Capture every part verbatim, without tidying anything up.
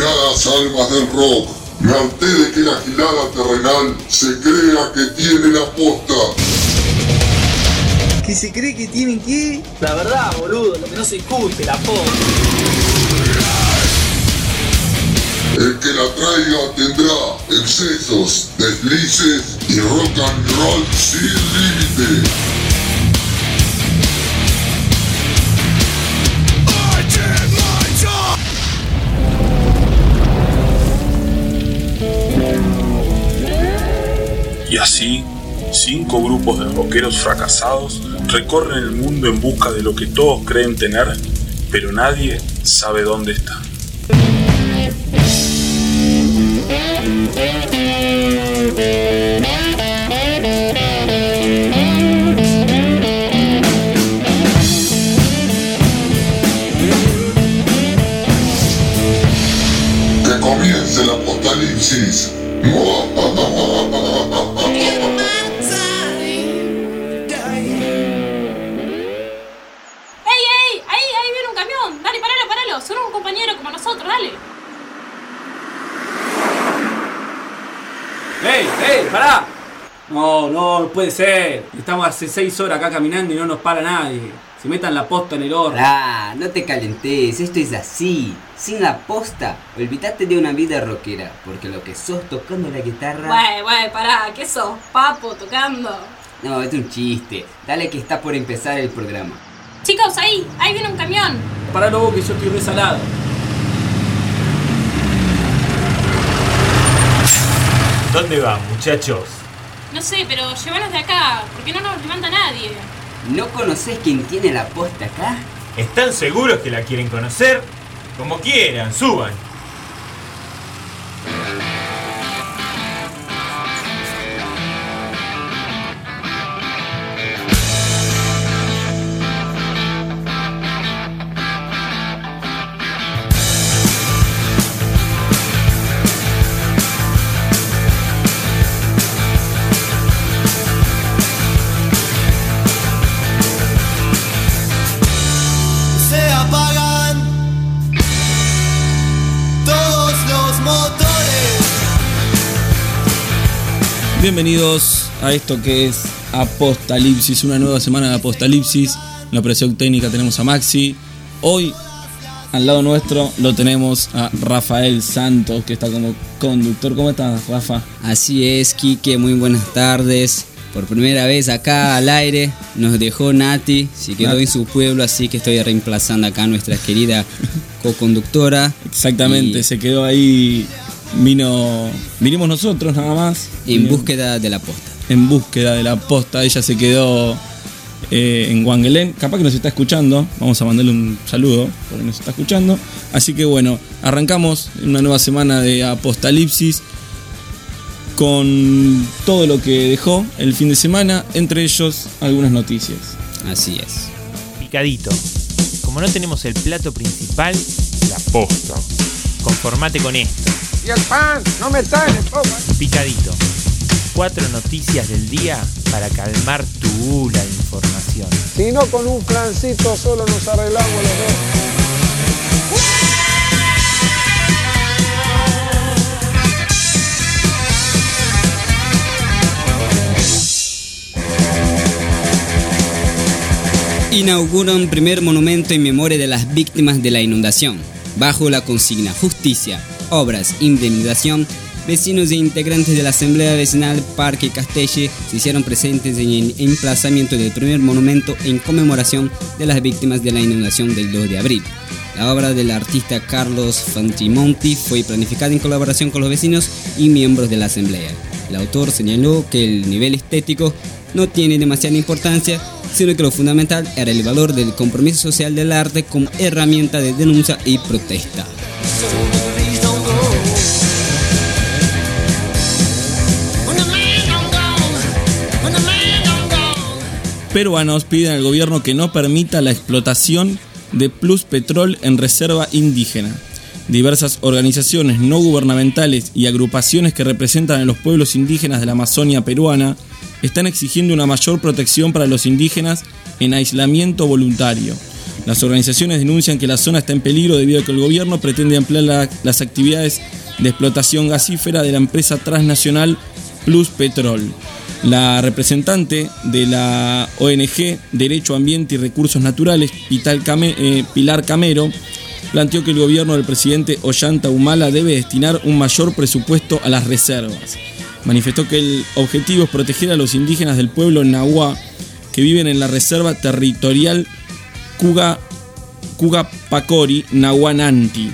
Apreciadas almas del rock, me harté de que la gilada terrenal se crea que tiene la posta. ¿Que se cree que tiene qué? La verdad, boludo, lo que no se discute, la posta. El que la traiga tendrá excesos, deslices y rock and roll sin límite. Y así, cinco grupos de rockeros fracasados recorren el mundo en busca de lo que todos creen tener, pero nadie sabe dónde está. Que comience el apocalipsis. Son un compañero como nosotros, dale. ¡Ey, ey, pará! No, no, no puede ser. Estamos hace seis horas acá caminando y no nos para nadie. Se metan la posta en el horno. Ah, no te calentes, esto es así. Sin la posta, olvídate de una vida rockera, porque lo que sos tocando la guitarra... Güey, güey, pará, ¿qué sos? Papo tocando. No, es un chiste. Dale que está por empezar el programa. Chicos, ahí, ahí viene un camión. Paralo vos que yo estoy resalado. ¿Dónde van, muchachos? No sé, pero llévanos de acá, porque no nos levanta nadie. ¿No conocés quién tiene la posta acá? ¿Están seguros que la quieren conocer? Como quieran, suban. Bienvenidos a esto que es Apocalipsis, una nueva semana de Apocalipsis. En la operación técnica tenemos a Maxi. Hoy, al lado nuestro, lo tenemos a Rafael Santos, que está como conductor. ¿Cómo estás, Rafa? Así es, Quique, muy buenas tardes. Por primera vez acá al aire nos dejó Nati, se quedó Nati en su pueblo, así que estoy reemplazando acá a nuestra querida co-conductora. Exactamente, y... se quedó ahí. Vino, vinimos nosotros nada más. En Vino, búsqueda de la posta. En búsqueda de la posta. Ella se quedó eh, en Wangelén. Capaz que nos está escuchando. Vamos a mandarle un saludo porque nos está escuchando. Así que bueno, arrancamos una nueva semana de Apocalipsis con todo lo que dejó el fin de semana. Entre ellos, algunas noticias. Así es. Picadito. Como no tenemos el plato principal, la posta. Conformate con esto. Y el pan, no me sale, popa. Picadito. Cuatro noticias del día para calmar tu gula de información. Si no, con un flancito solo nos arreglamos los dos. Inauguran primer monumento en memoria de las víctimas de la inundación. Bajo la consigna Justicia, Obras, Indemnización, vecinos e integrantes de la Asamblea Vecinal Parque Castelli se hicieron presentes en el emplazamiento del primer monumento en conmemoración de las víctimas de la inundación del dos de abril. La obra del artista Carlos Fantimonti fue planificada en colaboración con los vecinos y miembros de la Asamblea. El autor señaló que el nivel estético no tiene demasiada importancia, sino que lo fundamental era el valor del compromiso social del arte como herramienta de denuncia y protesta. Peruanos piden al gobierno que no permita la explotación de Pluspetrol en reserva indígena. Diversas organizaciones no gubernamentales y agrupaciones que representan a los pueblos indígenas de la Amazonia peruana están exigiendo una mayor protección para los indígenas en aislamiento voluntario. Las organizaciones denuncian que la zona está en peligro debido a que el gobierno pretende ampliar la, las actividades de explotación gasífera de la empresa transnacional Plus Petrol. La representante de la O N G Derecho, Ambiente y Recursos Naturales, Pilar Camero, planteó que el gobierno del presidente Ollanta Humala debe destinar un mayor presupuesto a las reservas. Manifestó que el objetivo es proteger a los indígenas del pueblo Nahua que viven en la reserva territorial Cuga, Cugapacori Nahuananti.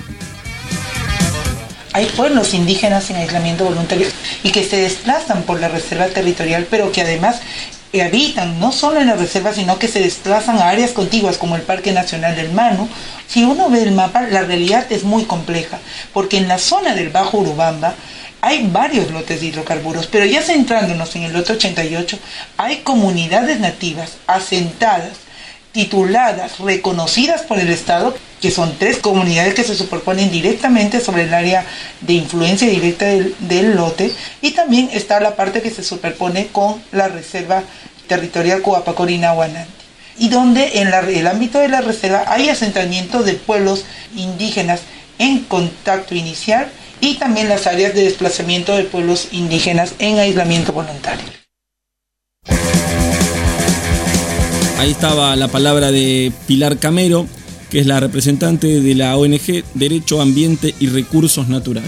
Hay pueblos indígenas en aislamiento voluntario y que se desplazan por la reserva territorial, pero que además habitan no solo en la reserva, sino que se desplazan a áreas contiguas como el Parque Nacional del Manu. Si uno ve el mapa, la realidad es muy compleja, porque en la zona del Bajo Urubamba hay varios lotes de hidrocarburos, pero ya centrándonos en el lote ochenta y ocho, hay comunidades nativas asentadas, tituladas, reconocidas por el Estado, que son tres comunidades que se superponen directamente sobre el área de influencia directa del, del lote, y también está la parte que se superpone con la reserva territorial Cugapacori Nahuananti, y donde en la, el ámbito de la reserva hay asentamiento de pueblos indígenas en contacto inicial y también las áreas de desplazamiento de pueblos indígenas en aislamiento voluntario. Ahí estaba la palabra de Pilar Camero, que es la representante de la O N G Derecho, Ambiente y Recursos Naturales.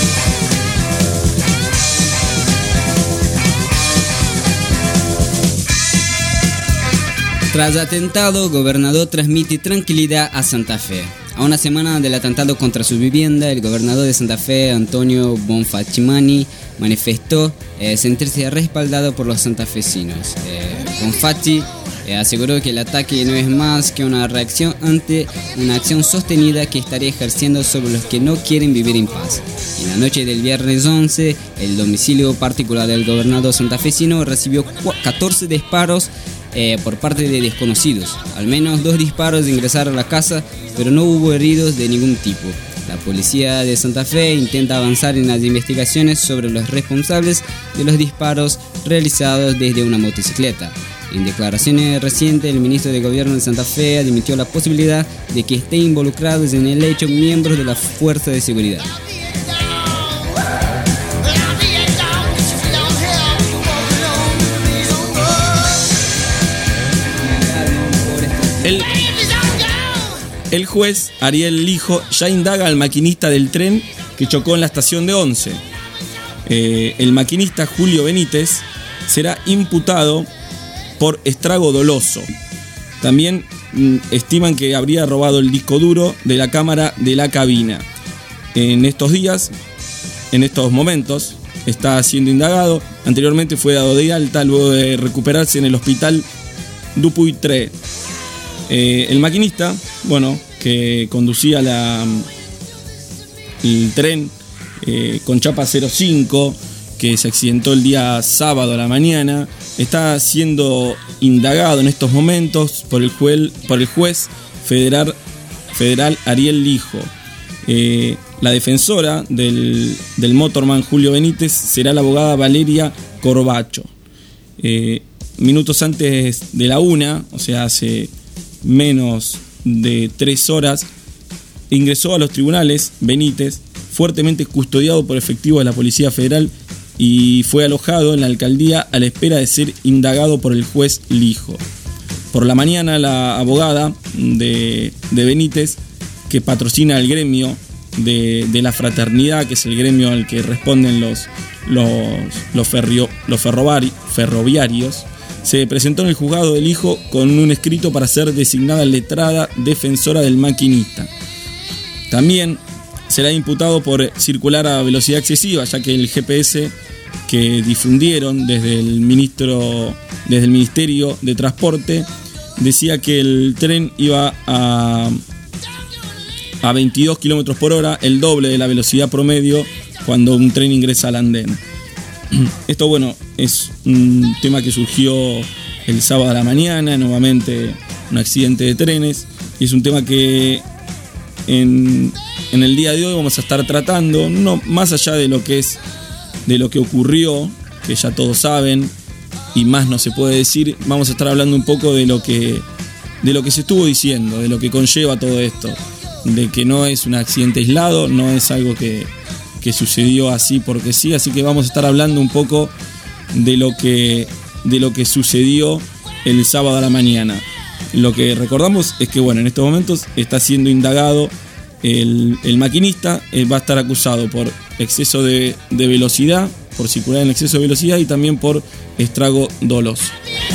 Tras atentado, gobernador transmite tranquilidad a Santa Fe. A una semana del atentado contra su vivienda, el gobernador de Santa Fe, Antonio Bonfachimani, manifestó eh, sentirse respaldado por los santafesinos. Eh, Bonfachi eh, aseguró que el ataque no es más que una reacción ante una acción sostenida que estaría ejerciendo sobre los que no quieren vivir en paz. En la noche del viernes once, el domicilio particular del gobernador santafesino recibió catorce disparos Eh, por parte de desconocidos. Al menos dos disparos ingresaron a la casa, pero no hubo heridos de ningún tipo. La policía de Santa Fe intenta avanzar en las investigaciones sobre los responsables de los disparos realizados desde una motocicleta. En declaraciones recientes, el ministro de Gobierno de Santa Fe admitió la posibilidad de que estén involucrados en el hecho miembros de la fuerza de seguridad. El, el juez Ariel Lijo ya indaga al maquinista del tren que chocó en la estación de Once. Eh, el maquinista Julio Benítez será imputado por estrago doloso. También mm, estiman que habría robado el disco duro de la cámara de la cabina. En estos días, en estos momentos, está siendo indagado. Anteriormente fue dado de alta luego de recuperarse en el hospital Dupuytren. Eh, el maquinista, bueno, que conducía la, el tren eh, con chapa cero cinco, que se accidentó el día sábado a la mañana, está siendo indagado en estos momentos por el juez, por el juez federal, federal Ariel Lijo. Eh, la defensora del, del motorman Julio Benítez será la abogada Valeria Corbacho. Eh, minutos antes de la una, o sea, hace menos de tres horas, ingresó a los tribunales Benítez, fuertemente custodiado por efectivos de la Policía Federal, y fue alojado en la alcaldía a la espera de ser indagado por el juez Lijo. Por la mañana, la abogada de, de Benítez, que patrocina el gremio de, de la fraternidad, que es el gremio al que responden los, los, los, ferrio, los ferrovari, ferroviarios, se presentó en el juzgado del Hijo con un escrito para ser designada letrada defensora del maquinista. También será imputado por circular a velocidad excesiva, ya que el G P S que difundieron desde el ministro, desde el Ministerio de Transporte decía que el tren iba a, a veintidós kilómetros por hora, el doble de la velocidad promedio cuando un tren ingresa al andén. Esto, bueno, es un tema que surgió el sábado a la mañana, nuevamente un accidente de trenes, y es un tema que en, en el día de hoy vamos a estar tratando, no más allá de lo que es, de lo que ocurrió, que ya todos saben, y más no se puede decir. Vamos a estar hablando un poco de lo que de lo que se estuvo diciendo, de lo que conlleva todo esto, de que no es un accidente aislado, no es algo que, que sucedió así porque sí, así que vamos a estar hablando un poco de lo que, de lo que sucedió el sábado a la mañana. Lo que recordamos es que, bueno, en estos momentos está siendo indagado el, el maquinista, eh, va a estar acusado por exceso de, de velocidad, por circular en exceso de velocidad y también por estrago doloso.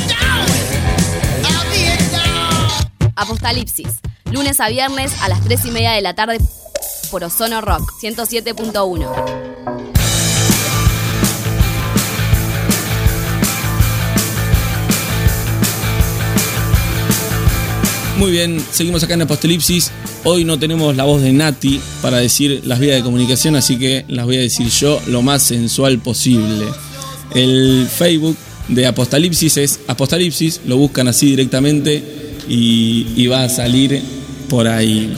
Apocalipsis, lunes a viernes a las tres y media de la tarde por Ozono Rock ciento siete punto uno. Muy bien, seguimos acá en Apocalipsis. Hoy no tenemos la voz de Nati para decir las vías de comunicación, así que las voy a decir yo lo más sensual posible. El Facebook de Apocalipsis es Apocalipsis, lo buscan así directamente y, y va a salir por ahí.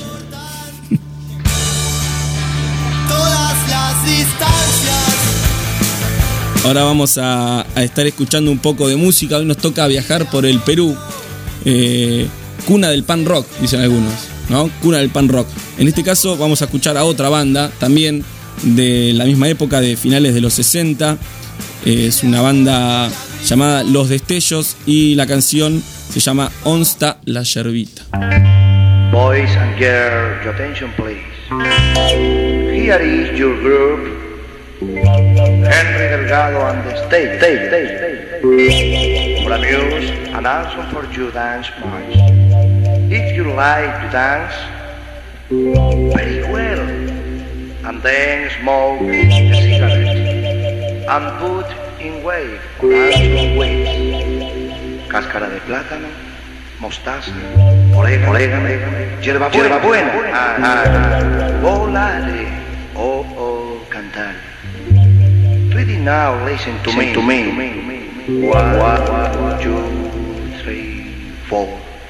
Todas las distancias. Ahora vamos a, a estar escuchando un poco de música. Hoy nos toca viajar por el Perú. Eh, Cuna del pan rock, dicen algunos, ¿no? Cuna del pan rock. En este caso vamos a escuchar a otra banda, también de la misma época, de finales de los sesenta. Es una banda llamada Los Destellos y la canción se llama Onsta la Yerbita. Boys and girls, your attention please. Here is your group, Henry Delgado and the stage, stage, stage, stage. For amuse and also for you dance march. If you like to dance, very well, and then smoke a cigarette and put in wave dance waves. Cáscara de plátano, mostaza, orégano, orégano, hierba buena, hierba buena. Ah, ah, ah. Volare, oh, oh, cantar. Ready now, listen to me, to me. One, one, two, three, four.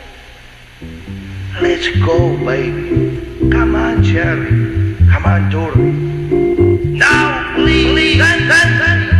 Let's go, baby. Come on, Jerry. Come on, Dory. Now, please, please, dance, dance, dance.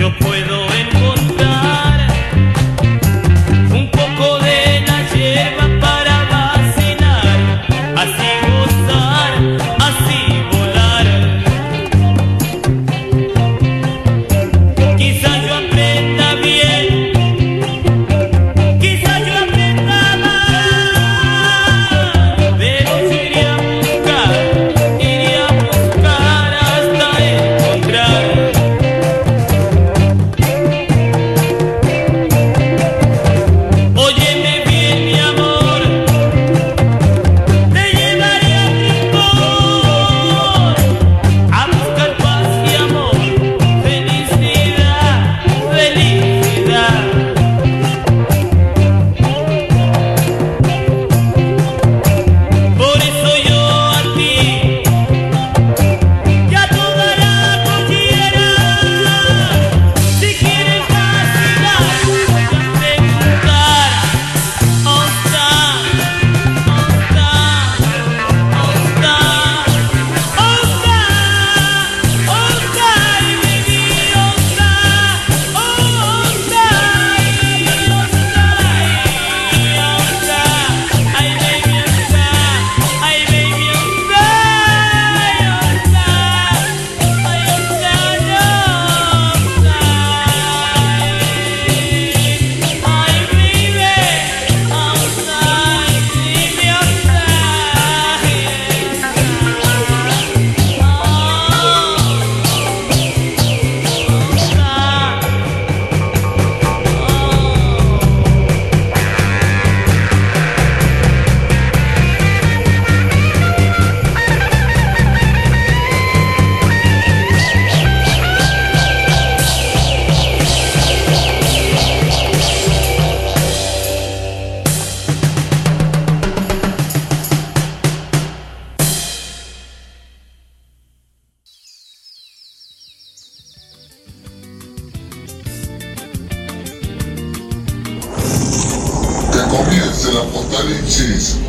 comience el apocalipsis.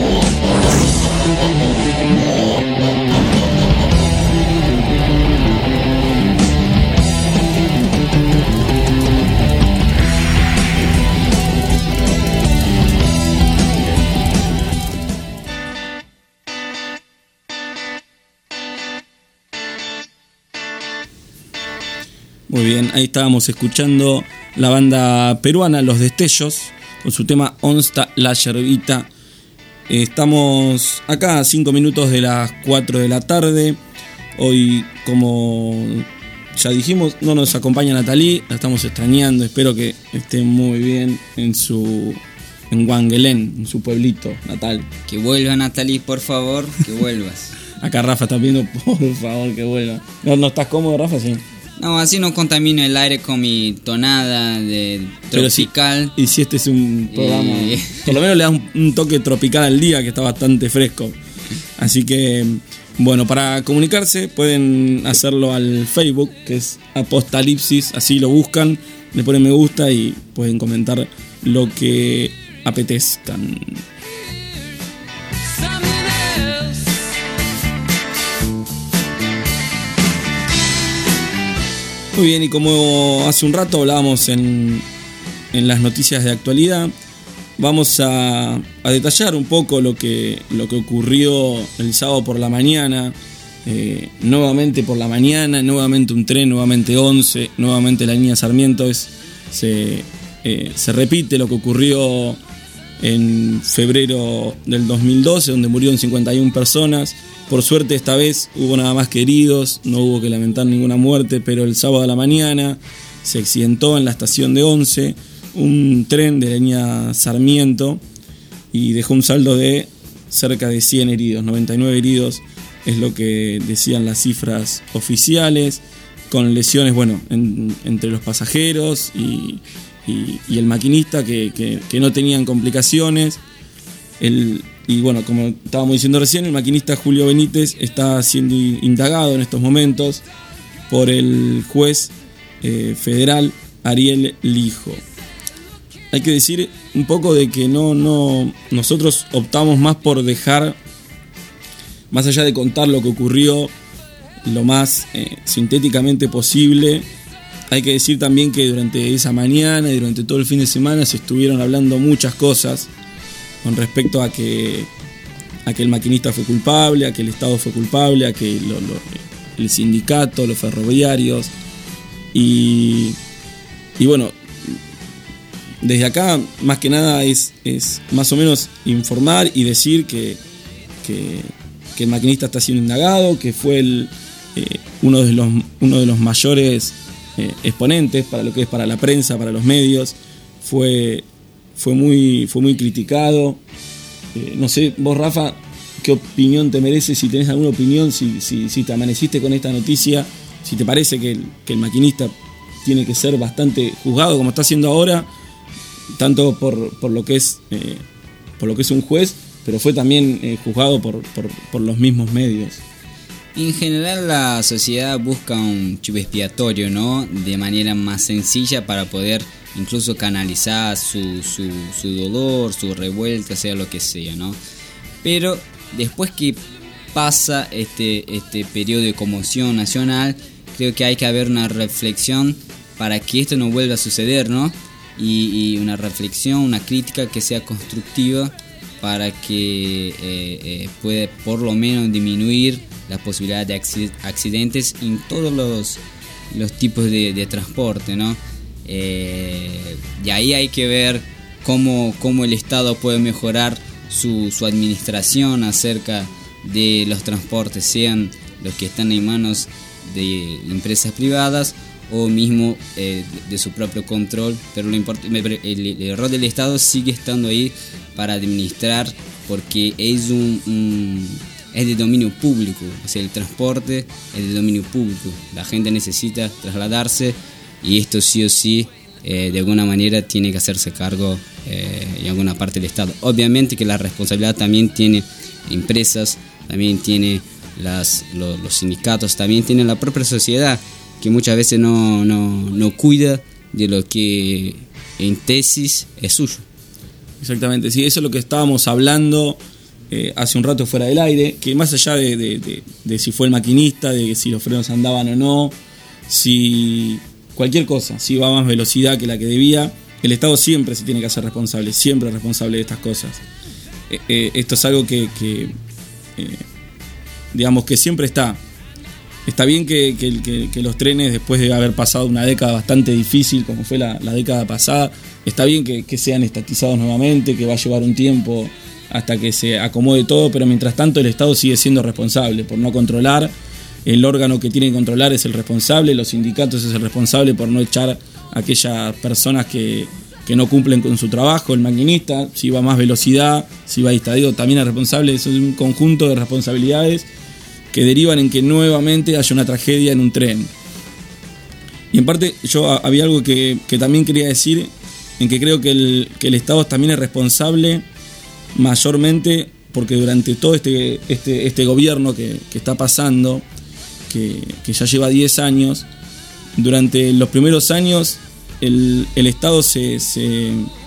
Muy bien, ahí estábamos escuchando la banda peruana Los Destellos con su tema Onsta la Yerbita. Estamos acá a cinco minutos de las cuatro de la tarde. Hoy, como ya dijimos, no nos acompaña Natalí, la estamos extrañando. Espero que esté muy bien en su en Wangelén, en su pueblito natal. Que vuelva Natalí, por favor, que vuelvas. Acá Rafa está pidiendo, por favor, que vuelva. ¿No, no estás cómodo, Rafa? Sí. No, así no contamino el aire con mi tonada de tropical. Si, y si este es un programa, y... por lo menos le das un, un toque tropical al día, que está bastante fresco. Así que, bueno, para comunicarse pueden hacerlo al Facebook, que es Apostalipsis, así lo buscan, le ponen me gusta y pueden comentar lo que apetezcan. Muy bien, y como hace un rato hablábamos en, en las noticias de actualidad, vamos a, a detallar un poco lo que, lo que ocurrió el sábado por la mañana. Eh, nuevamente por la mañana, nuevamente un tren, nuevamente once, nuevamente la línea Sarmiento. Es, se, eh, se repite lo que ocurrió en febrero del dos mil doce, donde murieron cincuenta y una personas. Por suerte esta vez hubo nada más que heridos, no hubo que lamentar ninguna muerte, pero el sábado a la mañana se accidentó en la estación de Once un tren de la línea Sarmiento y dejó un saldo de cerca de cien heridos, noventa y nueve heridos es lo que decían las cifras oficiales, con lesiones, bueno, en, entre los pasajeros y, y, y el maquinista que, que, que no tenían complicaciones. El Y bueno, como estábamos diciendo recién, el maquinista Julio Benítez está siendo indagado en estos momentos por el juez eh, federal Ariel Lijo. Hay que decir un poco de que no, no, nosotros optamos más por dejar, más allá de contar lo que ocurrió lo más eh, sintéticamente posible, hay que decir también que durante esa mañana y durante todo el fin de semana se estuvieron hablando muchas cosas con respecto a que, a que el maquinista fue culpable, a que el Estado fue culpable, a que lo, lo, el sindicato, los ferroviarios. Y, y bueno, desde acá más que nada es, es más o menos informar y decir que, que, que el maquinista está siendo indagado, que fue el, eh, uno, de los, uno de los mayores eh, exponentes para lo que es para la prensa, para los medios. Fue, fue, muy, fue muy criticado. Eh, no sé, vos, Rafa, ¿qué opinión te merece? Si tenés alguna opinión, si, si, si te amaneciste con esta noticia, si te parece que el, que el maquinista tiene que ser bastante juzgado como está haciendo ahora, tanto por, por lo que es eh, por lo que es un juez, pero fue también eh, juzgado por, por, por los mismos medios. En general la sociedad busca un chivo expiatorio, ¿no? De manera más sencilla para poder incluso canalizar su, su, su dolor, su revuelta, sea lo que sea, ¿no? Pero después que pasa este, este periodo de conmoción nacional, creo que hay que haber una reflexión para que esto no vuelva a suceder, ¿no? Y, y una reflexión, una crítica que sea constructiva para que eh, eh, pueda por lo menos disminuir la posibilidad de accidentes en todos los, los tipos de, de transporte, ¿no? Eh, y ahí hay que ver cómo, cómo el Estado puede mejorar su, su administración acerca de los transportes, sean los que están en manos de empresas privadas o mismo eh, de su propio control, pero lo import- el, el rol del Estado sigue estando ahí para administrar, porque es un, un es de dominio público, o sea, el transporte es de dominio público, la gente necesita trasladarse y esto sí o sí eh, de alguna manera tiene que hacerse cargo eh, en alguna parte del Estado. Obviamente que la responsabilidad también tiene empresas, también tiene las, los, los sindicatos, también tiene la propia sociedad, que muchas veces no, no, no cuida de lo que en tesis es suyo. Exactamente, sí, eso es lo que estábamos hablando eh, hace un rato fuera del aire, que más allá de, de, de, de si fue el maquinista, de si los frenos andaban o no, si cualquier cosa, si va a más velocidad que la que debía, el Estado siempre se tiene que hacer responsable, siempre es responsable de estas cosas. Eh, eh, esto es algo que, que eh, digamos que siempre está. Está bien que, que, que, que los trenes, después de haber pasado una década bastante difícil, como fue la, la década pasada, está bien que, que sean estatizados nuevamente, que va a llevar un tiempo hasta que se acomode todo, pero mientras tanto el Estado sigue siendo responsable por no controlar. El órgano que tiene que controlar es el responsable, los sindicatos es el responsable por no echar a aquellas personas que, que no cumplen con su trabajo. El maquinista, si va a más velocidad, si va a distraído, también es responsable. Eso es un conjunto de responsabilidades que derivan en que nuevamente haya una tragedia en un tren. Y en parte yo había algo que, que también quería decir, en que creo que el, que el Estado también es responsable mayormente porque durante todo este, este, este gobierno que, que está pasando, que, que ya lleva diez años, durante los primeros años el, el Estado se, se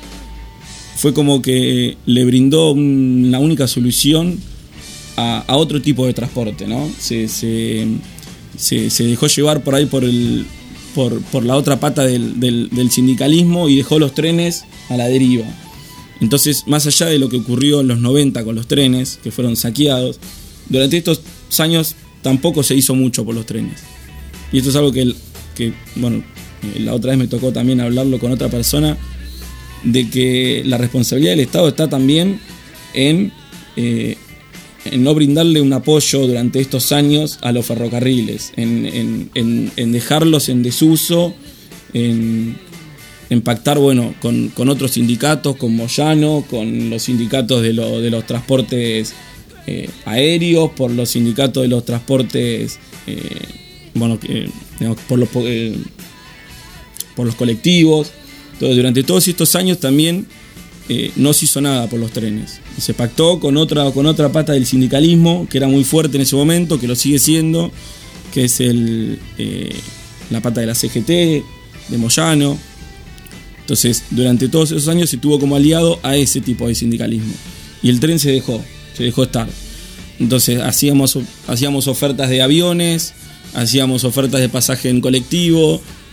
fue como que le brindó un, la única solución A, a otro tipo de transporte, ¿no? Se, se, se, se dejó llevar por ahí por, el, por, por la otra pata del, del, del sindicalismo y dejó los trenes a la deriva. Entonces, más allá de lo que ocurrió en los noventa con los trenes, que fueron saqueados, durante estos años tampoco se hizo mucho por los trenes. Y esto es algo que, que bueno, la otra vez me tocó también hablarlo con otra persona, de que la responsabilidad del Estado está también en... Eh, en no brindarle un apoyo durante estos años a los ferrocarriles, en, en, en, en dejarlos en desuso, en, en pactar bueno, con, con otros sindicatos, con Moyano, con los sindicatos de, lo, de los transportes eh, aéreos, por los sindicatos de los transportes, eh, bueno, eh, digamos, por, los, eh, por los colectivos. Entonces, durante todos estos años también eh, no se hizo nada por los trenes. Se pactó con otra, con otra pata del sindicalismo, que era muy fuerte en ese momento, que lo sigue siendo, que es el, eh, la pata de la C G T, de Moyano. Entonces, durante todos esos años se tuvo como aliado a ese tipo de sindicalismo. Y el tren se dejó, se dejó estar. Entonces, hacíamos, hacíamos ofertas de aviones, hacíamos ofertas de pasaje en colectivo,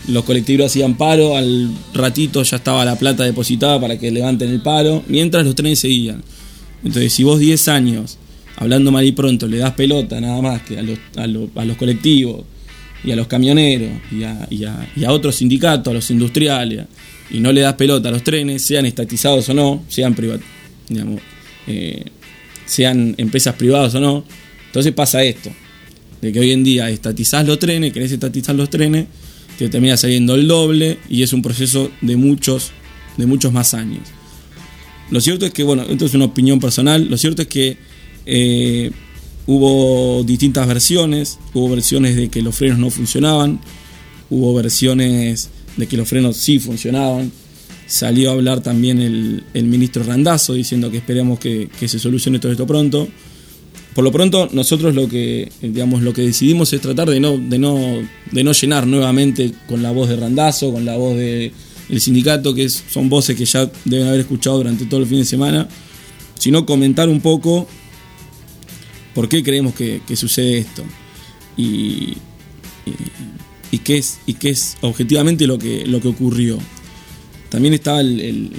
los colectivos hacían paro, al ratito ya estaba la plata depositada para que levanten el paro, mientras los trenes seguían. Entonces, si vos diez años, hablando mal y pronto, le das pelota nada más que a los, a los, a los colectivos y a los camioneros y a, y, a, y a otros sindicatos, a los industriales, y no le das pelota a los trenes, sean estatizados o no, sean privat, digamos, eh, sean empresas privadas o no, entonces pasa esto, de que hoy en día estatizás los trenes, querés estatizar los trenes, te termina saliendo el doble y es un proceso de muchos, de muchos más años. Lo cierto es que, bueno, esto es una opinión personal, lo cierto es que eh, hubo distintas versiones, hubo versiones de que los frenos no funcionaban, hubo versiones de que los frenos sí funcionaban, salió a hablar también el, el ministro Randazzo diciendo que esperemos que, que se solucione todo esto pronto. Por lo pronto, nosotros lo que, digamos, lo que decidimos es tratar de no, de no, de no llenar nuevamente con la voz de Randazzo, con la voz de el sindicato, que es, son voces que ya deben haber escuchado durante todo el fin de semana, sino comentar un poco por qué creemos que, que sucede esto y, y, y qué es, y qué es objetivamente lo que, lo que ocurrió. También estaba el, el, el,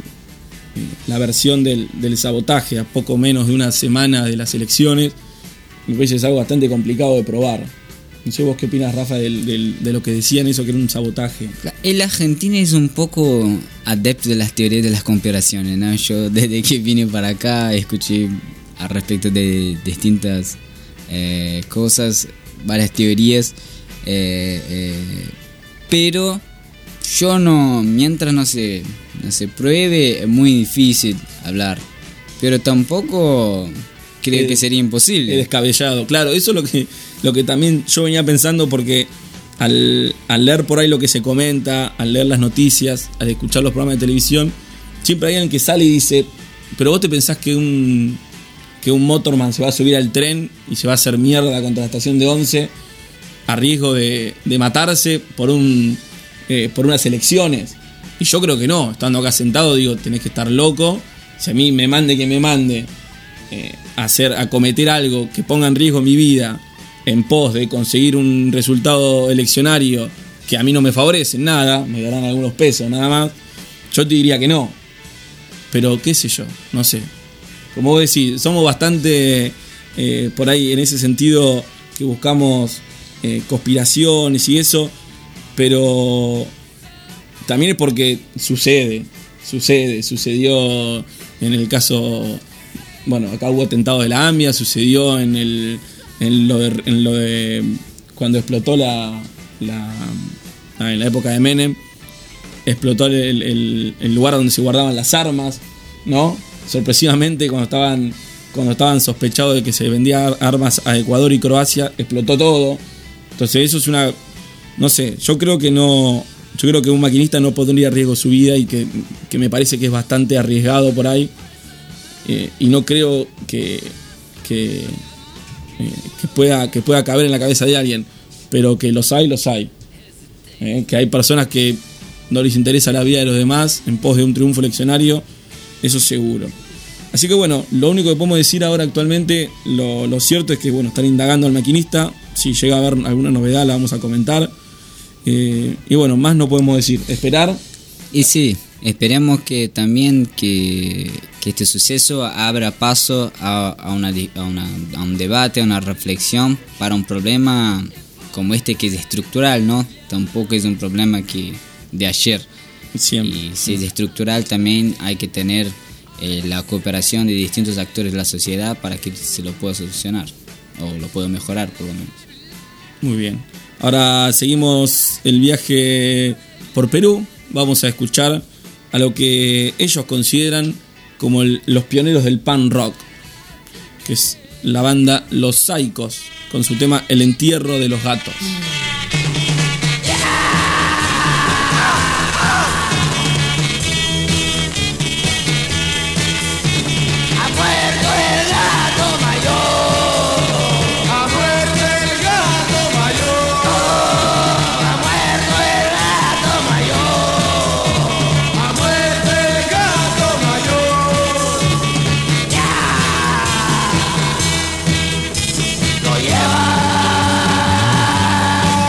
la versión del, del sabotaje a poco menos de una semana de las elecciones. Me parece que es algo bastante complicado de probar. No sé vos qué opinas, Rafa, del, del, de lo que decían eso, que era un sabotaje. El argentino es un poco adepto de las teorías de las conspiraciones, ¿no? Yo desde que vine para acá escuché al respecto de distintas eh, cosas, varias teorías, eh, eh, pero yo no, mientras no se, no se pruebe, es muy difícil hablar, pero tampoco creo es, que sería imposible. Es descabellado, claro, eso es lo que, lo que también yo venía pensando, porque al, al leer por ahí lo que se comenta, al leer las noticias, al escuchar los programas de televisión, siempre hay alguien que sale y dice, pero vos te pensás que un, que un motorman se va a subir al tren y se va a hacer mierda contra la estación de Once a riesgo de, de matarse por un... Eh, por unas elecciones. Y yo creo que no, estando acá sentado digo, tenés que estar loco. Si a mí me mande que me mande eh, a hacer, a cometer algo que ponga en riesgo mi vida en pos de conseguir un resultado eleccionario que a mí no me favorece nada, me darán algunos pesos nada más, yo te diría que no. Pero qué sé yo, no sé. Como vos decís, somos bastante eh, por ahí en ese sentido que buscamos eh, conspiraciones y eso, pero también es porque sucede, sucede, sucedió en el caso, bueno, acá hubo atentado de la AMIA, sucedió en el en lo de, en lo de cuando explotó la, la en la época de Menem, explotó el, el, el lugar donde se guardaban las armas, ¿no? Sorpresivamente cuando estaban cuando estaban sospechados de que se vendían armas a Ecuador y Croacia, explotó todo. Entonces eso es una, no sé, yo creo que no, yo creo que un maquinista no pondría en riesgo su vida y que, que me parece que es bastante arriesgado por ahí, eh, y no creo que que, eh, que pueda que pueda caber en la cabeza de alguien, pero que los hay, los hay, eh, que hay personas que no les interesa la vida de los demás en pos de un triunfo eleccionario, eso seguro. Así que bueno, lo único que podemos decir ahora actualmente, lo, lo cierto es que bueno, están indagando al maquinista. Si llega a haber alguna novedad la vamos a comentar. Eh, y bueno, más no podemos decir, esperar. Y sí, esperemos que también que, que este suceso abra paso a, a, una, a, una, a un debate, a una reflexión para un problema como este que es estructural, ¿no? Tampoco es un problema que de ayer. Siempre. Y si es estructural también hay que tener eh, la cooperación de distintos actores de la sociedad para que se lo pueda solucionar o lo pueda mejorar por lo menos. Muy bien. Ahora seguimos el viaje por Perú. Vamos a escuchar a lo que ellos consideran como el, los pioneros del punk rock, que es la banda Los Saicos, con su tema El entierro de los gatos. Lo lleva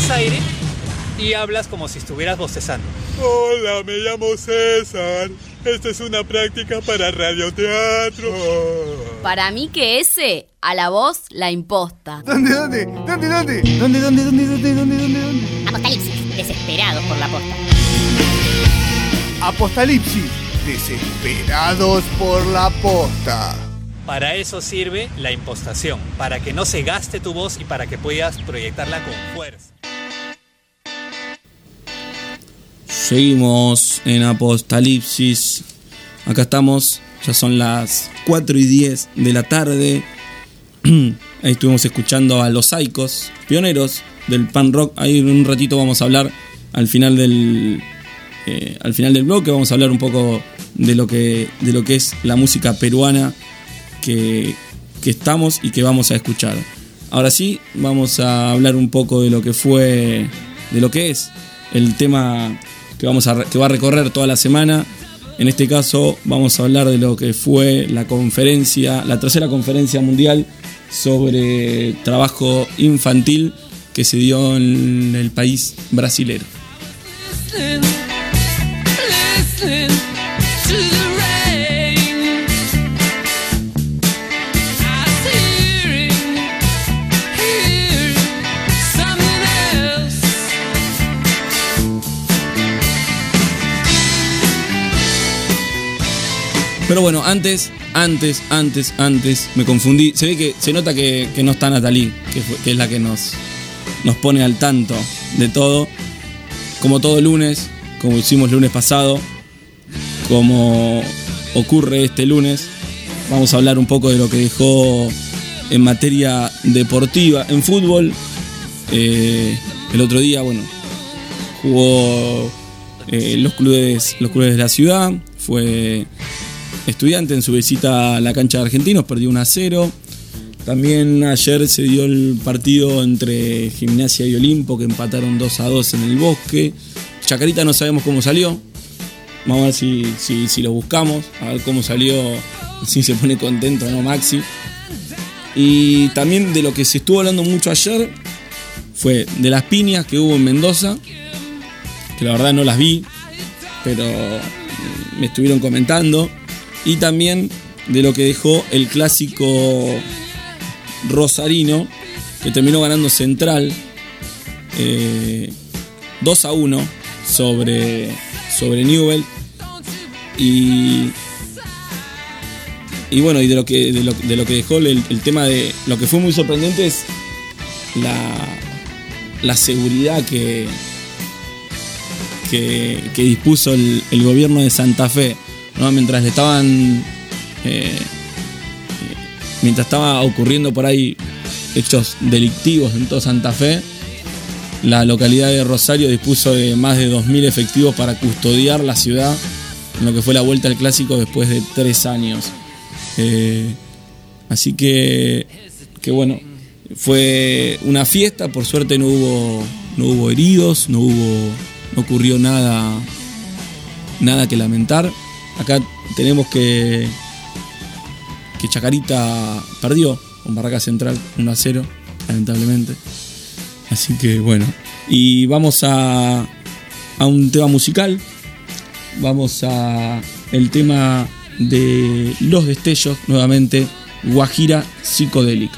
tomas aire y hablas como si estuvieras bostezando. Hola, me llamo César. Esta es una práctica para radioteatro. Para mí que ese, a la voz, la imposta. ¿Dónde, dónde? ¿Dónde, dónde? ¿Dónde, dónde, dónde, dónde, dónde, dónde, dónde? Apocalipsis, desesperados por la posta. Apocalipsis, desesperados por la posta. Para eso sirve la impostación, para que no se gaste tu voz y para que puedas proyectarla con fuerza. Seguimos en Apocalipsis. Acá estamos, ya son las cuatro y diez de la tarde. Ahí estuvimos escuchando a Los Saicos, pioneros del punk rock. Ahí en un ratito vamos a hablar al final del eh, al final del bloque vamos a hablar un poco de lo que de lo que es la música peruana que, que estamos y que vamos a escuchar. Ahora sí, vamos a hablar un poco de lo que fue, de lo que es el tema que vamos a que va a recorrer toda la semana. En este caso vamos a hablar de lo que fue la conferencia, la tercera conferencia mundial sobre trabajo infantil que se dio en el país brasilero. Listen, listen to the rain. I was hearing, hearing something else. Pero bueno, antes, antes, antes, antes, me confundí. Se ve que, se nota que, que no está Natalie, que, fue, que es la que nos, nos pone al tanto de todo. Como todo lunes, como hicimos el lunes pasado, como ocurre este lunes, vamos a hablar un poco de lo que dejó en materia deportiva, en fútbol. Eh, el otro día, bueno, jugó eh, los clubes, los clubes de la ciudad, fue Estudiante en su visita a la cancha de Argentinos, perdió uno a cero. También ayer se dio el partido entre Gimnasia y Olimpo, que empataron dos a dos en el Bosque. Chacarita no sabemos cómo salió. Vamos a ver si, si, si lo buscamos, a ver cómo salió, si se pone contento o no Maxi. Y también de lo que se estuvo hablando mucho ayer fue de las piñas que hubo en Mendoza, que la verdad no las vi, pero me estuvieron comentando. Y también de lo que dejó el clásico rosarino, que terminó ganando Central eh, dos a uno sobre, sobre Newell. Y, y bueno, y de lo que, de lo, de lo que dejó el, el tema de lo que fue muy sorprendente es la, la seguridad que, que, que dispuso el, el gobierno de Santa Fe, ¿no? Mientras le estaban eh, mientras estaba ocurriendo por ahí hechos delictivos en toda Santa Fe, la localidad de Rosario dispuso de más de dos mil efectivos para custodiar la ciudad en lo que fue la vuelta al clásico después de tres años. Eh, así que, que bueno, fue una fiesta, por suerte no hubo, no hubo heridos, no hubo, no ocurrió nada, nada que lamentar. Acá tenemos que, que Chacarita perdió con Barraca Central uno a cero, lamentablemente. Así que bueno, y vamos a, a un tema musical. Vamos a el tema de Los Destellos, nuevamente, Guajira Psicodélica.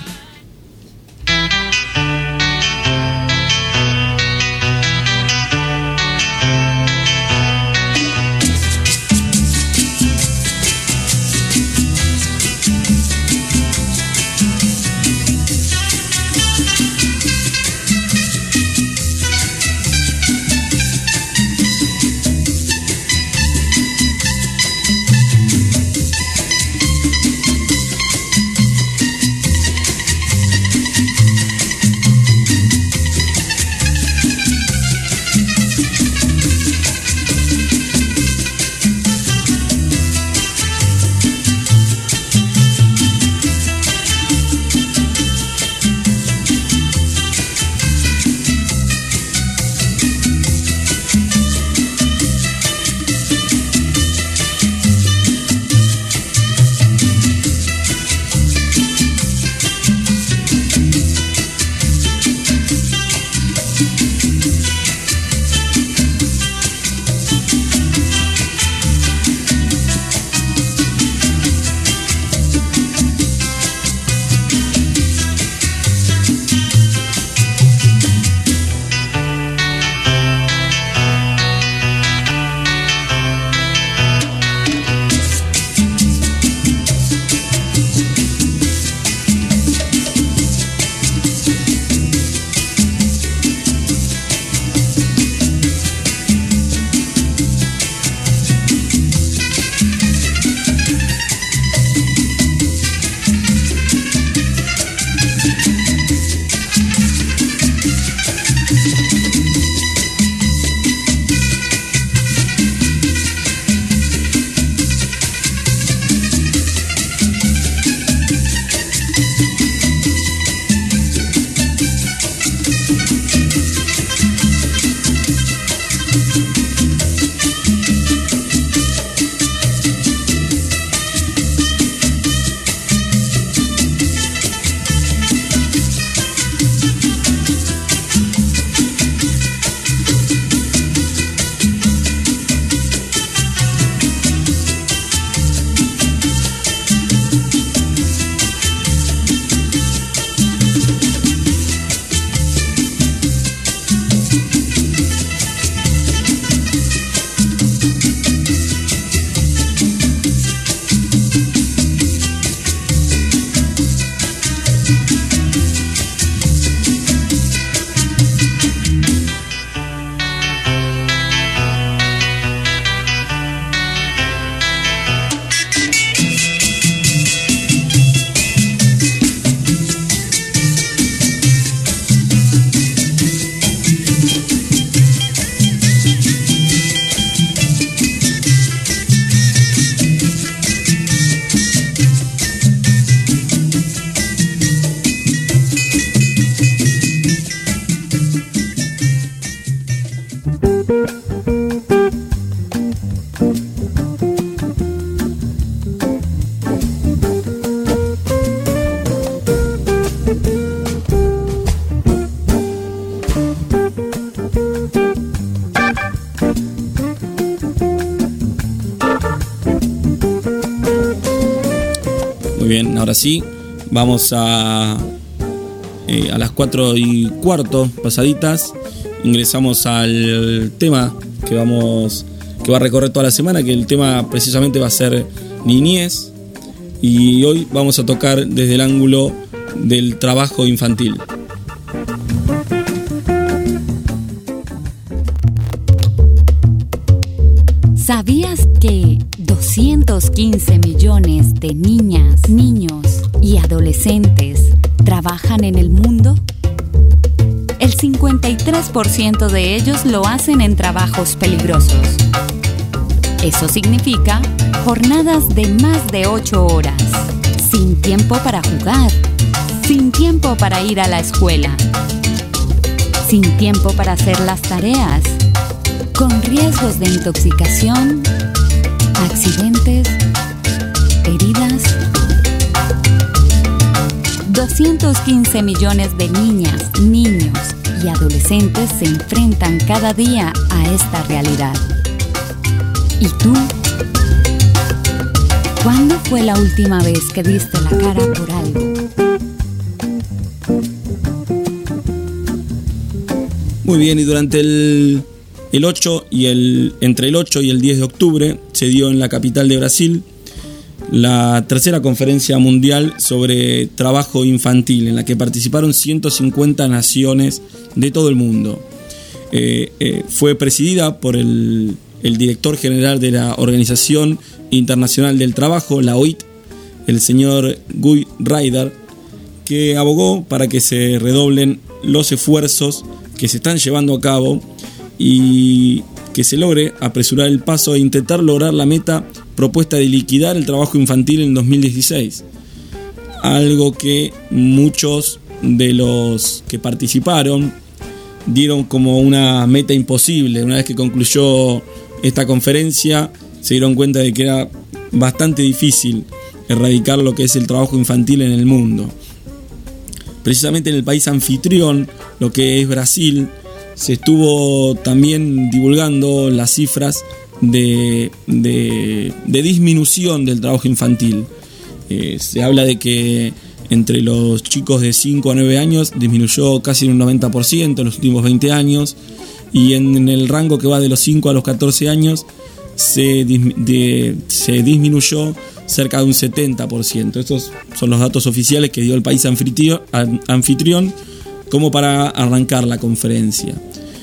bien, ahora sí, vamos a, eh, a las cuatro y cuarto pasaditas, ingresamos al tema que vamos que va a recorrer toda la semana, que el tema precisamente va a ser niñez, y hoy vamos a tocar desde el ángulo del trabajo infantil. ¿Sabías que doscientos quince millones de niñas, niños y adolescentes trabajan en el mundo? El cincuenta y tres por ciento de ellos lo hacen en trabajos peligrosos. Eso significa jornadas de más de ocho horas, sin tiempo para jugar, sin tiempo para ir a la escuela, sin tiempo para hacer las tareas, con riesgos de intoxicación, accidentes, heridas. doscientos quince millones de niñas, niños y adolescentes se enfrentan cada día a esta realidad. ¿Y tú? ¿Cuándo fue la última vez que diste la cara por algo? Muy bien, y durante el, el ocho y el entre el ocho y el diez de octubre se dio en la capital de Brasil la tercera conferencia mundial sobre trabajo infantil, en la que participaron ciento cincuenta naciones de todo el mundo. Eh, eh, fue presidida por el, el director general de la Organización Internacional del Trabajo, la O I T, el señor Guy Ryder, que abogó para que se redoblen los esfuerzos que se están llevando a cabo y que se logre apresurar el paso e intentar lograr la meta propuesta de liquidar el trabajo infantil en dos mil dieciséis. Algo que muchos de los que participaron dieron como una meta imposible. Una vez que concluyó esta conferencia, se dieron cuenta de que era bastante difícil erradicar lo que es el trabajo infantil en el mundo. Precisamente en el país anfitrión, lo que es Brasil, se estuvo también divulgando las cifras de, de, de disminución del trabajo infantil. Eh, se habla de que entre los chicos de cinco a nueve años disminuyó casi en un noventa por ciento en los últimos veinte años, y en, en el rango que va de los cinco a los catorce años se, de, se disminuyó cerca de un setenta por ciento. Estos son los datos oficiales que dio el país anfitrión, anfitrión como para arrancar la conferencia.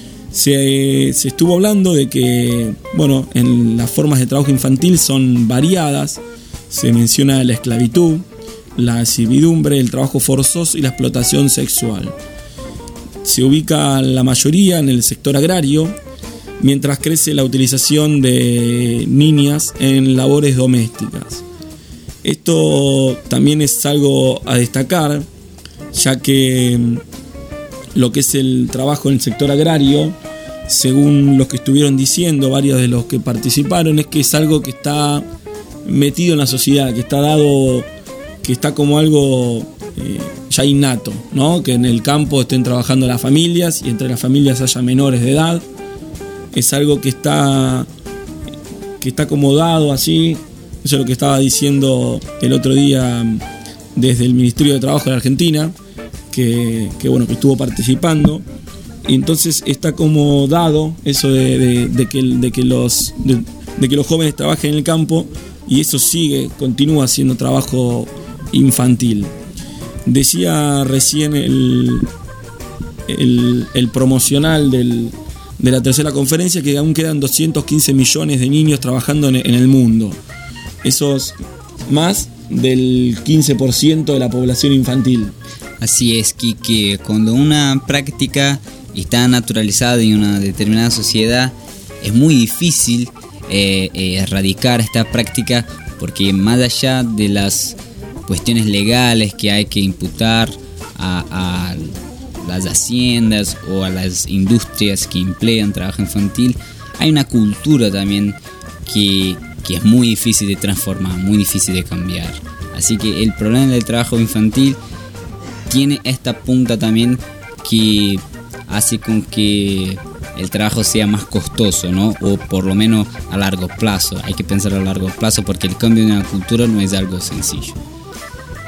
Se, se estuvo hablando de que, bueno, en las formas de trabajo infantil son variadas. Se menciona la esclavitud, la servidumbre, el trabajo forzoso y la explotación sexual. Se ubica la mayoría en el sector agrario, mientras crece la utilización de niñas en labores domésticas. Esto también es algo a destacar, ya que lo que es el trabajo en el sector agrario, según los que estuvieron diciendo varios de los que participaron, es que es algo que está metido en la sociedad, que está dado, que está como algo eh, ya innato, ¿no? Que en el campo estén trabajando las familias y entre las familias haya menores de edad. Es algo que está que está acomodado así. Eso es lo que estaba diciendo el otro día desde el Ministerio de Trabajo de la Argentina, que, que bueno, que estuvo participando. Y entonces está como dado eso de, de, de, que, de, que los, de, de que los jóvenes trabajen en el campo, y eso sigue, continúa siendo trabajo infantil. Decía recién el, el, el promocional del, de la tercera conferencia que aún quedan doscientos quince millones de niños trabajando en, en el mundo. Eso es más del quince por ciento de la población infantil. Así es, Kike. Cuando una práctica está naturalizada en una determinada sociedad, es muy difícil eh, eh, erradicar esta práctica, porque más allá de las cuestiones legales que hay que imputar a, a las haciendas o a las industrias que emplean trabajo infantil, hay una cultura también que, que es muy difícil de transformar, muy difícil de cambiar. Así que el problema del trabajo infantil tiene esta punta también que hace con que el trabajo sea más costoso, ¿no? O por lo menos a largo plazo. Hay que pensar a largo plazo, porque el cambio de una cultura no es algo sencillo.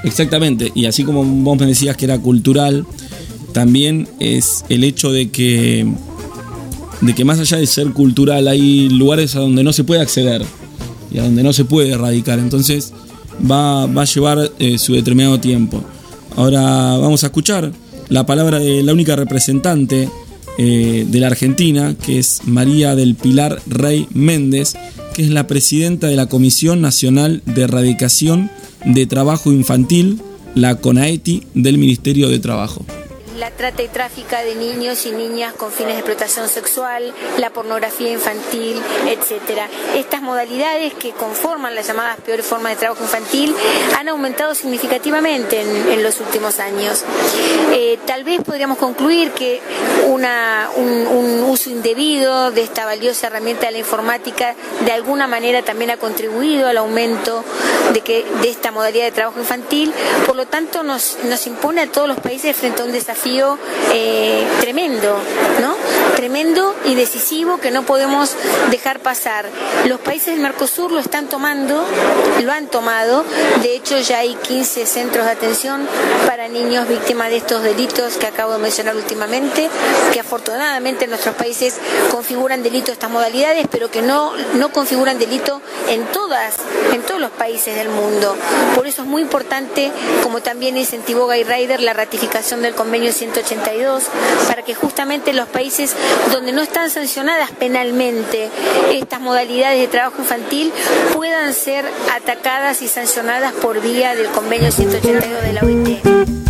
Exactamente, y así como vos me decías que era cultural, también es el hecho de que de que más allá de ser cultural hay lugares a donde no se puede acceder y a donde no se puede erradicar, entonces va, va a llevar eh, su determinado tiempo. Ahora vamos a escuchar la palabra de la única representante eh, de la Argentina, que es María del Pilar Rey Méndez, que es la presidenta de la Comisión Nacional de Erradicación de Trabajo Infantil, la CONAETI, del Ministerio de Trabajo. La trata y tráfico de niños y niñas con fines de explotación sexual, la pornografía infantil, etcétera. Estas modalidades que conforman las llamadas peores formas de trabajo infantil han aumentado significativamente en, en los últimos años. Eh, tal vez podríamos concluir que una, un, un uso indebido de esta valiosa herramienta de la informática de alguna manera también ha contribuido al aumento de, que, de esta modalidad de trabajo infantil. Por lo tanto, nos, nos impone a todos los países frente a un desafío Eh, tremendo, ¿no? Tremendo y decisivo que no podemos dejar pasar. Los países del Mercosur lo están tomando, lo han tomado. De hecho, ya hay quince centros de atención para niños víctimas de estos delitos que acabo de mencionar últimamente, que afortunadamente en nuestros países configuran delito estas modalidades, pero que no, no configuran delito en todas, en todos los países del mundo. Por eso es muy importante, como también incentivó Guy Ryder, la ratificación del convenio ciento ochenta y dos, para que justamente los países donde no están sancionadas penalmente estas modalidades de trabajo infantil puedan ser atacadas y sancionadas por vía del convenio ciento ochenta y dos de la O I T.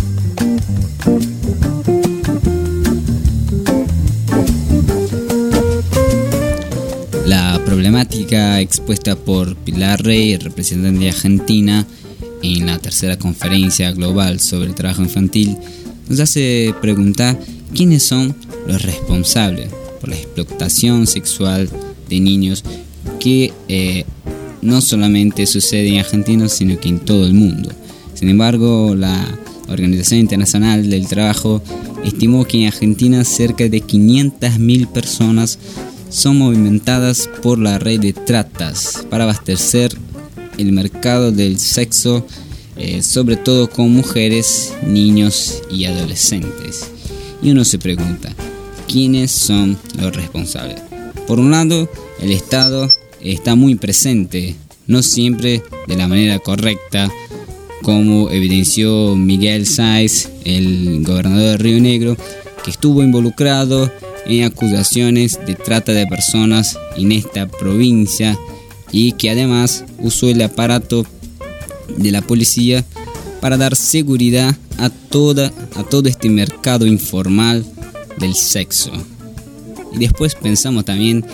La problemática expuesta por Pilar Rey, representante de Argentina, en la tercera conferencia global sobre el trabajo infantil, nos hace preguntar quiénes son los responsables por la explotación sexual de niños que eh, no solamente sucede en Argentina, sino que en todo el mundo. Sin embargo, la Organización Internacional del Trabajo estimó que en Argentina cerca de quinientas mil personas son movimentadas por la red de tratas para abastecer el mercado del sexo, eh, sobre todo con mujeres, niños y adolescentes. Y uno se pregunta, ¿quiénes son los responsables? Por un lado, el Estado está muy presente, no siempre de la manera correcta, como evidenció Miguel Sáenz, el gobernador de Río Negro, que estuvo involucrado en acusaciones de trata de personas en esta provincia y que además usó el aparato de la policía para dar seguridad a, toda, a todo este mercado informal del sexo. Y después pensamos también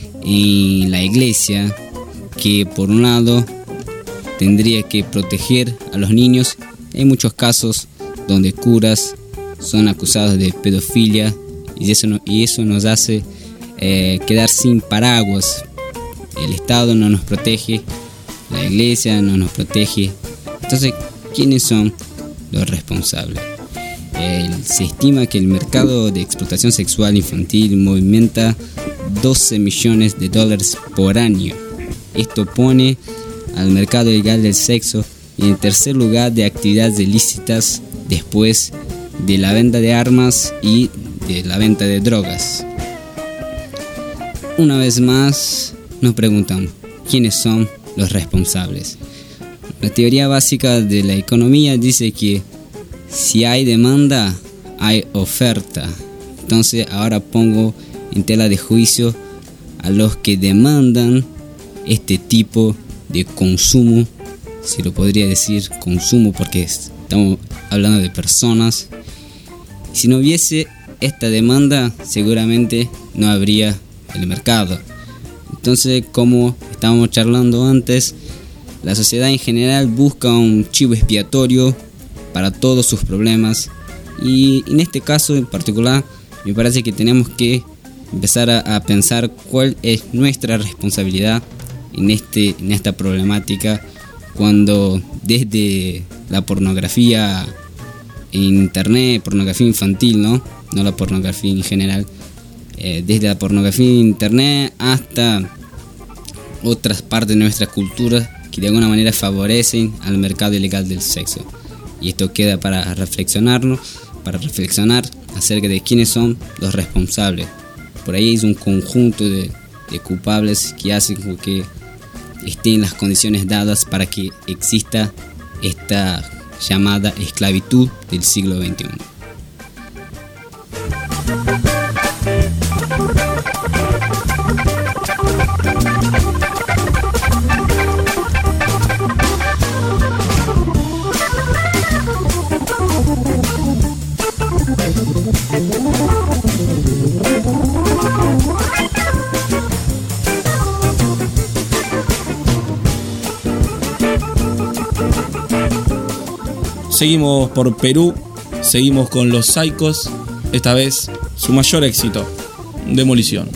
en la iglesia, que por un lado tendría que proteger a los niños. Hay muchos casos donde curas son acusados de pedofilia y eso, no, y eso nos hace eh, quedar sin paraguas. El Estado no nos protege, la iglesia no nos protege. Entonces, ¿quiénes son los responsables? Eh, se estima que el mercado de explotación sexual infantil movimenta doce millones de dólares por año. Esto pone al mercado ilegal del sexo en el tercer lugar de actividades ilícitas después de la venta de armas y de la venta de drogas. Una vez más nos preguntan quiénes son los responsables. La teoría básica de la economía dice que si hay demanda, hay oferta. Entonces ahora pongo en tela de juicio a los que demandan este tipo de consumo, si lo podría decir consumo porque estamos hablando de personas. Si no hubiese esta demanda, seguramente no habría el mercado. Entonces, como estábamos charlando antes, la sociedad en general busca un chivo expiatorio para todos sus problemas, y en este caso en particular me parece que tenemos que empezar a, a pensar cuál es nuestra responsabilidad en, este, en esta problemática, cuando desde la pornografía en internet, pornografía infantil, no, no la pornografía en general, eh, desde la pornografía en internet hasta otras partes de nuestra cultura que de alguna manera favorecen al mercado ilegal del sexo. Y esto queda para reflexionarlo, para reflexionar acerca de quiénes son los responsables. Por ahí es un conjunto de, de culpables que hacen con que estén las condiciones dadas para que exista esta llamada esclavitud del siglo veintiuno. Seguimos por Perú, seguimos con los Psychos, esta vez su mayor éxito, Demolición.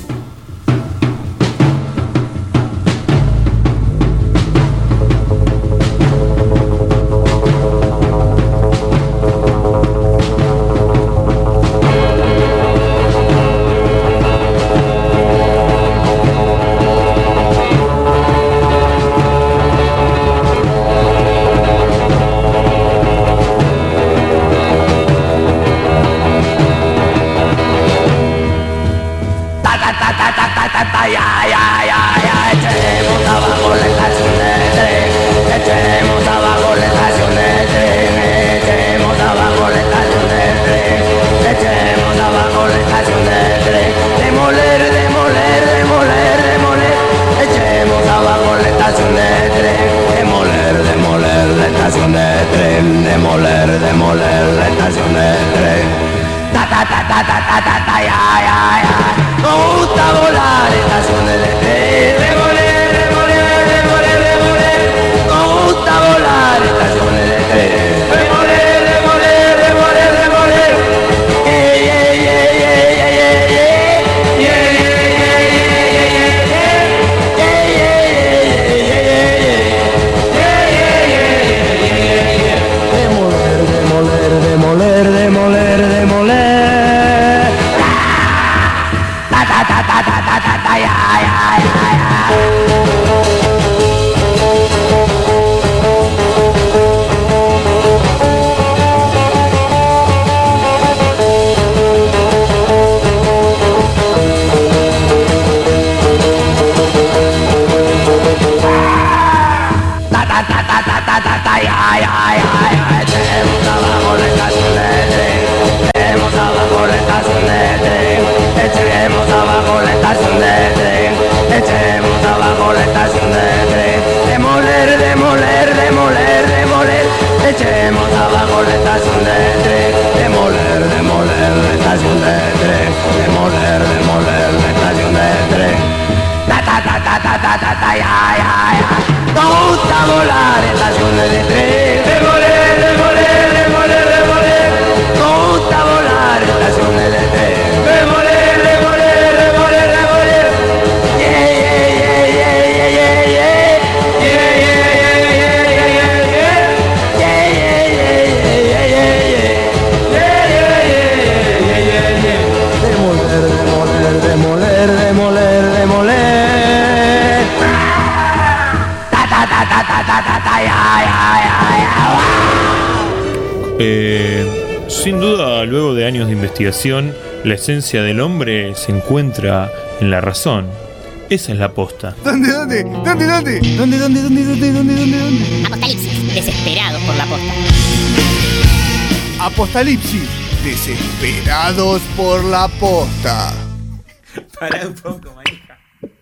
Eh, sin duda, luego de años de investigación, la esencia del hombre se encuentra en la razón. Esa es la posta. ¿Dónde, dónde? ¿Dónde, dónde? ¿Dónde, dónde, dónde, dónde, dónde, dónde, dónde? Apocalipsis, desesperados por la posta. Apocalipsis, desesperados por la posta. Pará un poco, manija.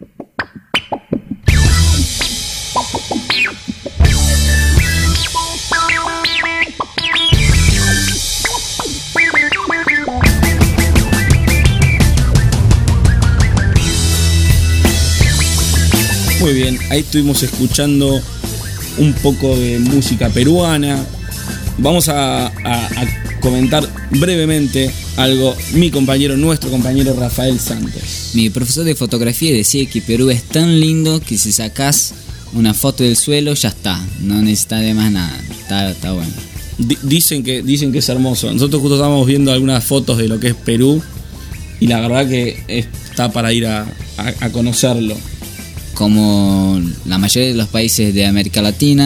Muy bien, ahí estuvimos escuchando un poco de música peruana. Vamos a, a, a comentar brevemente algo. Mi compañero, nuestro compañero Rafael Santos. Mi profesor de fotografía decía que Perú es tan lindo que si sacás una foto del suelo ya está, no necesitas de más nada, está, está bueno. D- dicen, que, dicen que es hermoso. Nosotros justo estábamos viendo algunas fotos de lo que es Perú y la verdad que está para ir a, a, a conocerlo. Como la mayoría de los países de América Latina,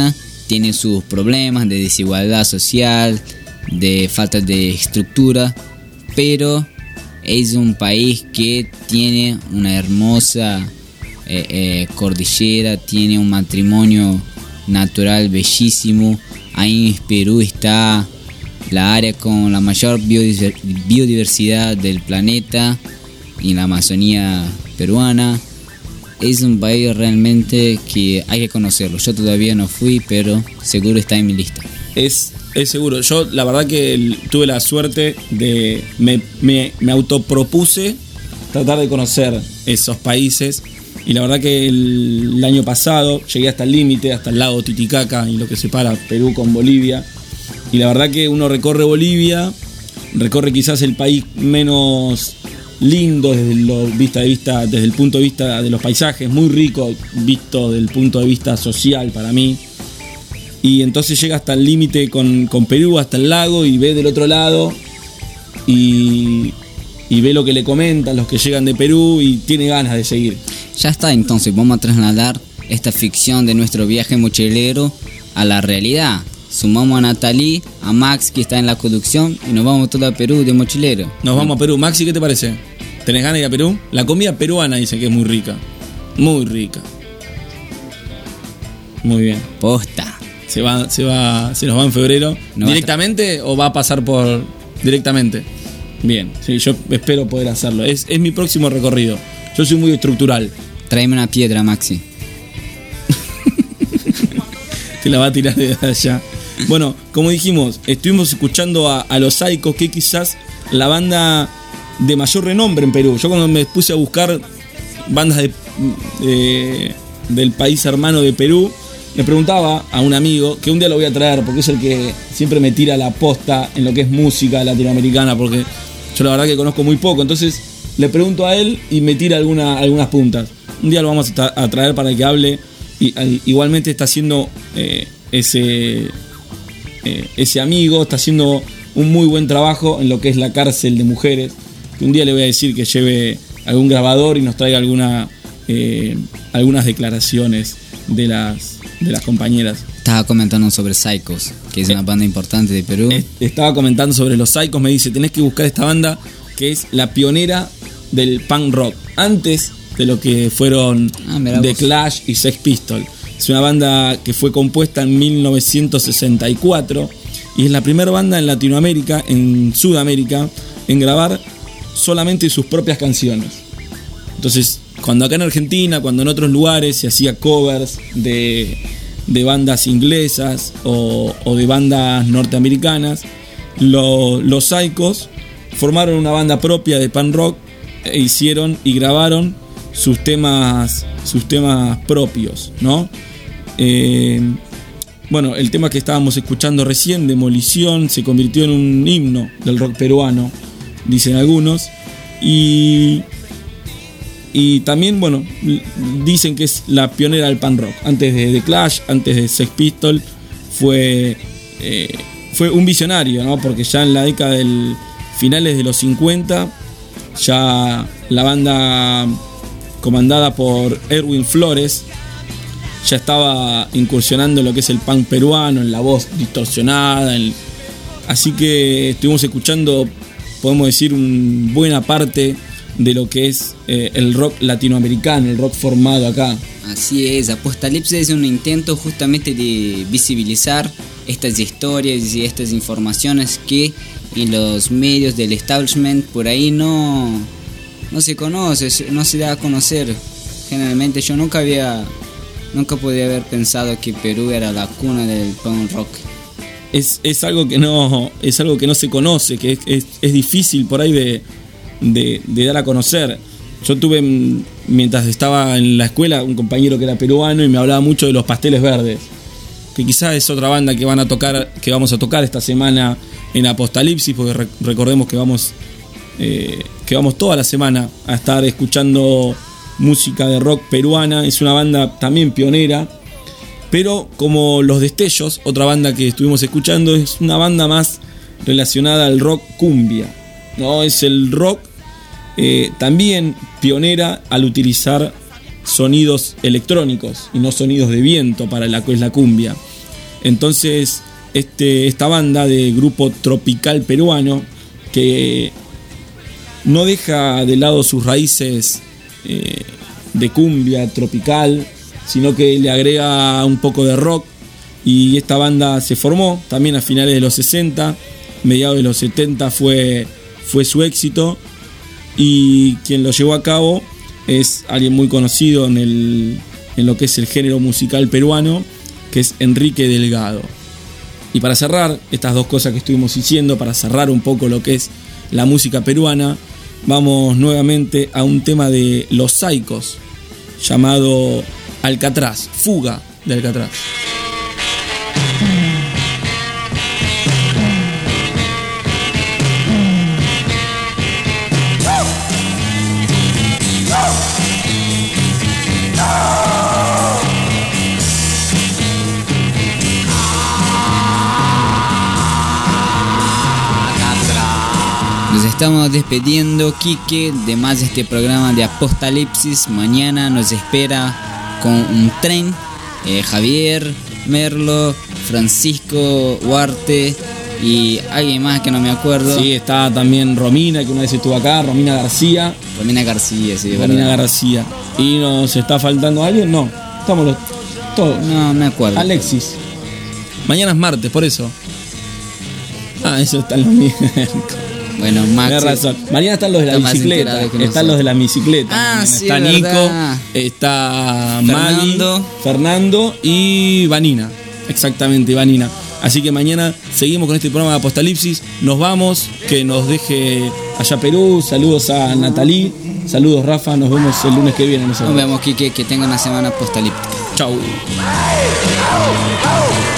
tiene sus problemas de desigualdad social, de falta de estructura, pero es un país que tiene una hermosa eh, eh, cordillera, tiene un matrimonio natural bellísimo. Ahí en Perú está la área con la mayor biodiversidad del planeta, y la Amazonía peruana. Es un país realmente que hay que conocerlo. Yo todavía no fui, pero seguro está en mi lista. Es, es seguro. Yo la verdad que el, tuve la suerte de... Me, me, me autopropuse tratar de conocer esos países. Y la verdad que el, el año pasado llegué hasta el límite, hasta el lago Titicaca y lo que separa Perú con Bolivia. Y la verdad que uno recorre Bolivia, recorre quizás el país menos lindo desde, lo, vista de vista, desde el punto de vista de los paisajes, muy rico visto desde el punto de vista social para mí. Y entonces llega hasta el límite con, con Perú, hasta el lago, y ve del otro lado y, y ve lo que le comentan los que llegan de Perú y tiene ganas de seguir. Ya está, entonces vamos a trasladar esta ficción de nuestro viaje mochilero a la realidad. Sumamos a Natalie, a Max, que está en la conducción, y nos vamos todo a Perú de mochilero. Nos vamos a Perú. Maxi, ¿qué te parece? ¿Tenés ganas de ir a Perú? La comida peruana dice que es muy rica. Muy rica. Muy bien. Posta. Se va, se va, se nos va en febrero. No ¿Directamente tra- o va a pasar por directamente? Bien, sí, yo espero poder hacerlo. Es, es mi próximo recorrido. Yo soy muy estructural. Tráeme una piedra, Maxi. Te la va a tirar de allá. Bueno, como dijimos, estuvimos escuchando a, a Los Saicos, que quizás la banda de mayor renombre en Perú. Yo cuando me puse a buscar bandas de, de, del país hermano de Perú, le preguntaba a un amigo, que un día lo voy a traer, porque es el que siempre me tira la posta en lo que es música latinoamericana, porque yo la verdad que conozco muy poco. Entonces le pregunto a él y me tira alguna, algunas puntas. Un día lo vamos a, tra- a traer para que hable. Y, y, igualmente está haciendo eh, ese, eh, ese amigo, está haciendo un muy buen trabajo en lo que es la cárcel de mujeres. Que un día le voy a decir que lleve algún grabador y nos traiga alguna, eh, algunas declaraciones de las, de las compañeras. Estaba comentando sobre Saicos, que es una banda importante de Perú. Estaba comentando sobre los Saicos, me dice, tenés que buscar esta banda que es la pionera del punk rock. Antes de lo que fueron ah, The Clash y Sex Pistols. Es una banda que fue compuesta en mil novecientos sesenta y cuatro y es la primera banda en Latinoamérica, en Sudamérica, en grabar solamente sus propias canciones. Entonces, cuando acá en Argentina, cuando en otros lugares se hacía covers de, de bandas inglesas o, o de bandas norteamericanas, lo, los Saicos formaron una banda propia de punk rock e hicieron y grabaron sus temas sus temas propios, ¿no? Eh, bueno, el tema que estábamos escuchando recién, Demolición, se convirtió en un himno del rock peruano, dicen algunos, y y también, bueno, dicen que es la pionera del punk rock. Antes de The Clash, antes de Sex Pistols, fue eh, fue un visionario, ¿no? Porque ya en la década del finales de los cincuenta, ya la banda comandada por Erwin Flores ya estaba incursionando en lo que es el punk peruano, en la voz distorsionada, en... así que estuvimos escuchando, podemos decir, una buena parte de lo que es eh, el rock latinoamericano, el rock formado acá. Así es, Apocalipsis es un intento justamente de visibilizar estas historias y estas informaciones que en los medios del establishment por ahí no no se conoce, no se da a conocer. Generalmente yo nunca había, nunca podía haber pensado que Perú era la cuna del punk rock. Es, es algo que no, es algo que no se conoce, que es, es, es difícil por ahí de, de, de dar a conocer. Yo tuve, mientras estaba en la escuela, un compañero que era peruano y me hablaba mucho de los Pasteles Verdes, que quizás es otra banda que van a tocar, que vamos a tocar esta semana en Apocalipsis, porque re- recordemos que vamos eh, que vamos toda la semana a estar escuchando música de rock peruana. Es una banda también pionera, pero como Los Destellos, otra banda que estuvimos escuchando, es una banda más relacionada al rock cumbia, ¿no? Es el rock eh, también pionera al utilizar sonidos electrónicos y no sonidos de viento para la que es la cumbia. Entonces, este, esta banda de grupo tropical peruano que no deja de lado sus raíces eh, de cumbia tropical, sino que le agrega un poco de rock. Y esta banda se formó también a finales de los sesenta, mediados de los setenta fue, fue su éxito. Y quien lo llevó a cabo es alguien muy conocido en, el, en lo que es el género musical peruano, que es Enrique Delgado. Y para cerrar estas dos cosas que estuvimos diciendo, para cerrar un poco lo que es la música peruana, vamos nuevamente a un tema de Los Saicos llamado Alcatraz, Fuga de Alcatraz. Nos estamos despidiendo, Quique, de más de este programa de Apocalipsis. Mañana nos espera con un tren eh, Javier, Merlo, Francisco Huarte y alguien más que no me acuerdo. Sí, está también Romina, que una vez estuvo acá, Romina García. Romina García, sí, Romina verdad. García. ¿Y nos está faltando alguien? No, estamos los, todos. No me acuerdo. Alexis. Mañana es martes, por eso. Ah, eso está en los míos. Bueno, Max. Tienes razón. Mañana están los de la está más bicicleta. enterado que Están los de la bicicleta. Ah, Mañana sí, está es Nico, verdad. está Fernando. Maggie, Fernando y Vanina. Exactamente, Vanina. Así que mañana seguimos con este programa de Apocalipsis. Nos vamos, que nos deje allá Perú. Saludos a Natalí. Saludos, Rafa. Nos vemos el lunes que viene. Nos vemos, Quique. Que tenga una semana apocalíptica. Chau. Oh, oh, oh.